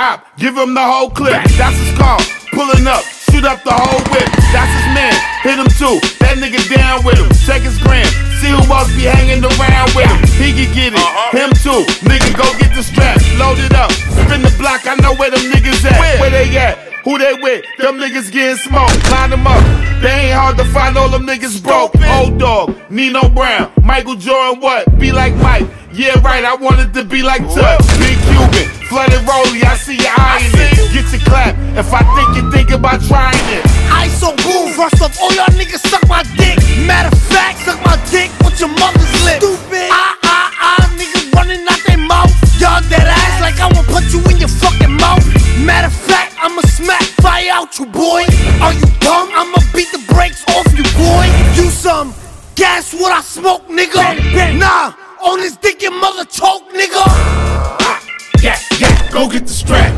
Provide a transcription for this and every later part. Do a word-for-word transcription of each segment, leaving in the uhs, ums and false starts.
op, give him the whole clip. That's his car, pulling up, shoot up the whole whip. That's his man, hit him too, that nigga down with him. Check his gram, see who else be hanging around with him. He can get it, him too, nigga go get the strap, load it up, spin the block, I know where them niggas at. Where they at? Who they with? Them niggas getting smoked, line them up. They ain't hard to find, all them niggas broke. Old dog, Nino Brown, Michael Jordan, what? Be like Mike, yeah right, I wanted to be like Tuck. Big Cuban, flooded Rollie, I see you eyeing it. Get your clap, if I think you think about trying it. I so boom, rust up, all y'all niggas suck my dick. Matter of fact, suck my dick with your mother's lip. Stupid, ah ah ah, niggas running out their mouth. Y'all dead ass like I will put you in your fucking mouth. Matter of fact, I'ma smack fire out you, boy. Are you dumb? I'ma beat the brakes off you, boy. You some gas what I smoke, nigga. Bang, bang. Nah, on this dick your mother choke, nigga. Ah, yeah, yeah, go get the strap.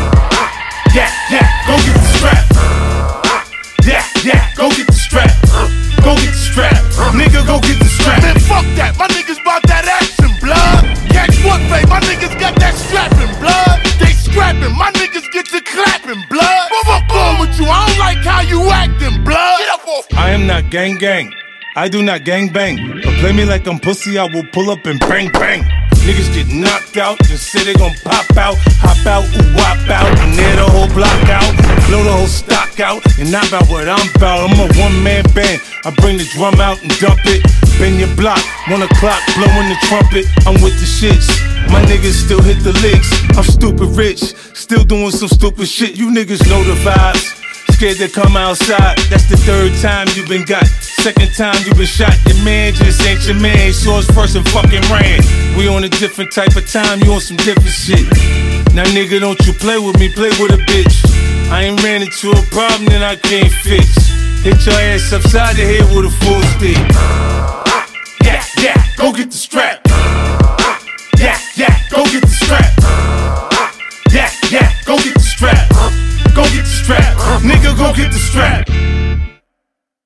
Ah, yeah, yeah, go get the strap. Ah, yeah, yeah, go get the strap. Go get the strap. Nigga, go get the strap. Man, fuck that. My niggas bout that action, blood. Catch what, babe? My niggas got that strapping, blood. They scrapping. My niggas get to clapping, blood. Fuck on with you. I don't like how you acting, blood. Get up off. I am not gang gang. I do not gang bang. But play me like I'm pussy, I will pull up and bang bang. Niggas get knocked out, just say they gon' pop out, hop out, ooh, wop out, and tear the whole block out, blow the whole stock out, and not about what I'm about. I'm a one-man band, I bring the drum out and dump it. Bend your block, one o'clock, blowing the trumpet. I'm with the shits, my niggas still hit the licks. I'm stupid rich, still doing some stupid shit. You niggas know the vibes, scared to come outside. That's the third time you been got. Second time you been shot, your man just ain't your man. Saw us first and fucking ran. We on a different type of time, you on some different shit. Now nigga, don't you play with me, play with a bitch. I ain't ran into a problem that I can't fix. Hit your ass upside the head with a full stick. Yeah, yeah, go get the strap. Yeah, yeah, go get the strap. Yeah, yeah, go get the strap. Go get the strap. Nigga, go get the strap.